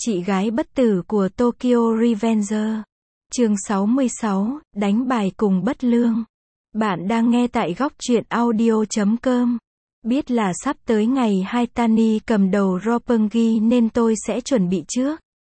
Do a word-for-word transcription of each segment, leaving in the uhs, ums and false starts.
Chị gái bất tử của Tokyo Revenger. Chương sáu mươi sáu, đánh bài cùng bất lương. Bạn đang nghe tại góc truyện audio chấm com. Biết là sắp tới ngày Haitani cầm đầu Roppongi nên tôi sẽ chuẩn bị trước.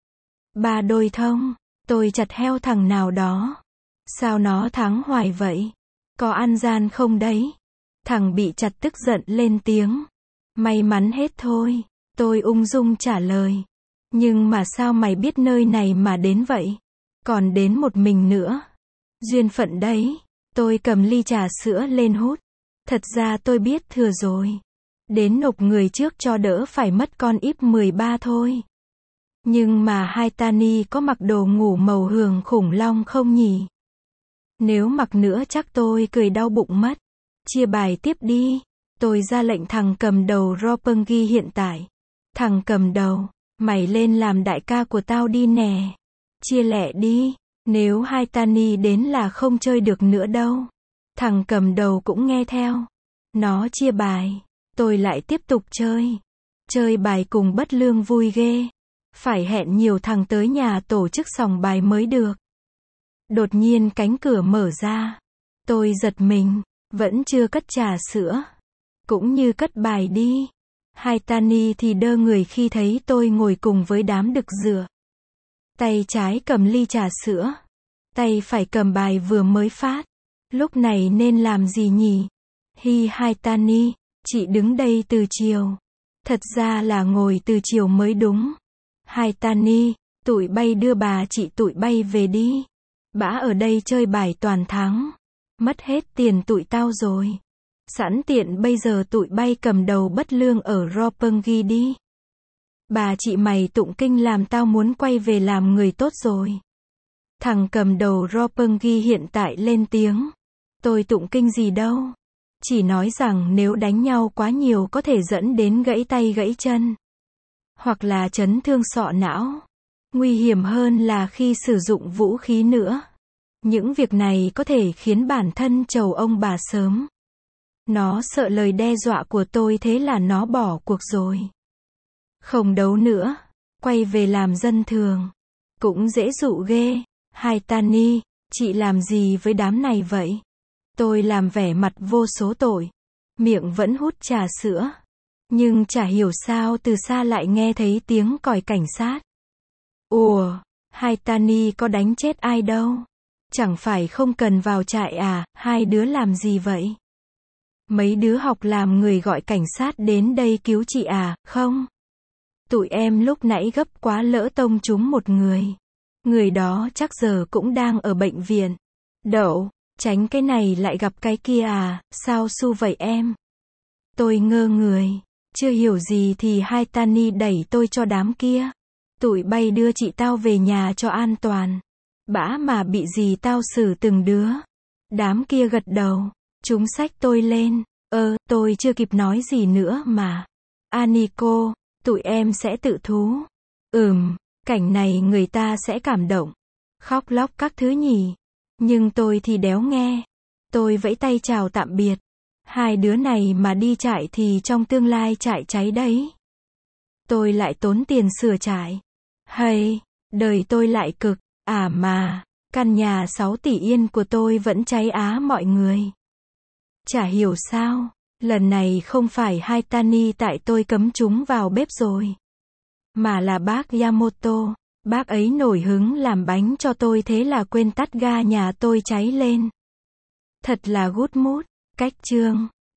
Ba đôi thông, tôi chặt heo thằng nào đó. Sao nó thắng hoài vậy? Có ăn gian không đấy? Thằng bị chặt tức giận lên tiếng. May mắn hết thôi, tôi ung dung trả lời. Nhưng mà sao mày biết nơi này mà đến vậy? Còn đến một mình nữa. Duyên phận đấy. Tôi cầm ly trà sữa lên hút. Thật ra tôi biết thừa rồi. Đến nộp người trước cho đỡ phải mất con íp mười ba thôi. Nhưng mà Haitani có mặc đồ ngủ màu hường khủng long không nhỉ? Nếu mặc nữa chắc tôi cười đau bụng mất. Chia bài tiếp đi. Tôi ra lệnh thằng cầm đầu Roppongi hiện tại. Thằng cầm đầu, mày lên làm đại ca của tao đi nè. Chia lẹ đi. Nếu Haitani đến là không chơi được nữa đâu. Thằng cầm đầu cũng nghe theo. Nó chia bài. Tôi lại tiếp tục chơi. Chơi bài cùng bất lương vui ghê. Phải hẹn nhiều thằng tới nhà tổ chức sòng bài mới được. Đột nhiên cánh cửa mở ra. Tôi giật mình. Vẫn chưa cất trà sữa. Cũng như cất bài đi. Haitani thì đơ người khi thấy tôi ngồi cùng với đám đực rửa. Tay trái cầm ly trà sữa. Tay phải cầm bài vừa mới phát. Lúc này nên làm gì nhỉ? Hi Haitani, chị đứng đây từ chiều. Thật ra là ngồi từ chiều mới đúng. Haitani, tụi bay đưa bà chị tụi bay về đi. Bả ở đây chơi bài toàn thắng. Mất hết tiền tụi tao rồi. Sẵn tiện bây giờ tụi bay cầm đầu bất lương ở Roppongi đi. Bà chị mày tụng kinh làm tao muốn quay về làm người tốt rồi. Thằng cầm đầu Roppongi hiện tại lên tiếng. Tôi tụng kinh gì đâu. Chỉ nói rằng nếu đánh nhau quá nhiều có thể dẫn đến gãy tay gãy chân. Hoặc là chấn thương sọ não. Nguy hiểm hơn là khi sử dụng vũ khí nữa. Những việc này có thể khiến bản thân trầu ông bà sớm. Nó sợ lời đe dọa của tôi thế là nó bỏ cuộc rồi. Không đấu nữa. Quay về làm dân thường. Cũng dễ dụ ghê. Haitani, chị làm gì với đám này vậy? Tôi làm vẻ mặt vô số tội. Miệng vẫn hút trà sữa. Nhưng chả hiểu sao từ xa lại nghe thấy tiếng còi cảnh sát. Ủa, Haitani có đánh chết ai đâu. Chẳng phải không cần vào trại à, hai đứa làm gì vậy? Mấy đứa học làm người gọi cảnh sát đến đây cứu chị à, không? Tụi em lúc nãy gấp quá lỡ tông trúng một người. Người đó chắc giờ cũng đang ở bệnh viện. Đậu, tránh cái này lại gặp cái kia à, sao xu vậy em? Tôi ngơ người. Chưa hiểu gì thì Haitani đẩy tôi cho đám kia. Tụi bay đưa chị tao về nhà cho an toàn. Bả mà bị gì tao xử từng đứa. Đám kia gật đầu. Chúng xách tôi lên. Ơ, tôi chưa kịp nói gì nữa mà. Aniko, tụi em sẽ tự thú. Ừm, cảnh này người ta sẽ cảm động. Khóc lóc các thứ nhỉ. Nhưng tôi thì đéo nghe. Tôi vẫy tay chào tạm biệt. Hai đứa này mà đi trại thì trong tương lai trại cháy đấy. Tôi lại tốn tiền sửa trại. Hay, đời tôi lại cực. À mà, căn nhà sáu tỷ yên của tôi vẫn cháy á mọi người. Chả hiểu sao, lần này không phải Haitani tại tôi cấm chúng vào bếp rồi. Mà là bác Yamoto, bác ấy nổi hứng làm bánh cho tôi thế là quên tắt ga nhà tôi cháy lên. Thật là gút mút, cách chương.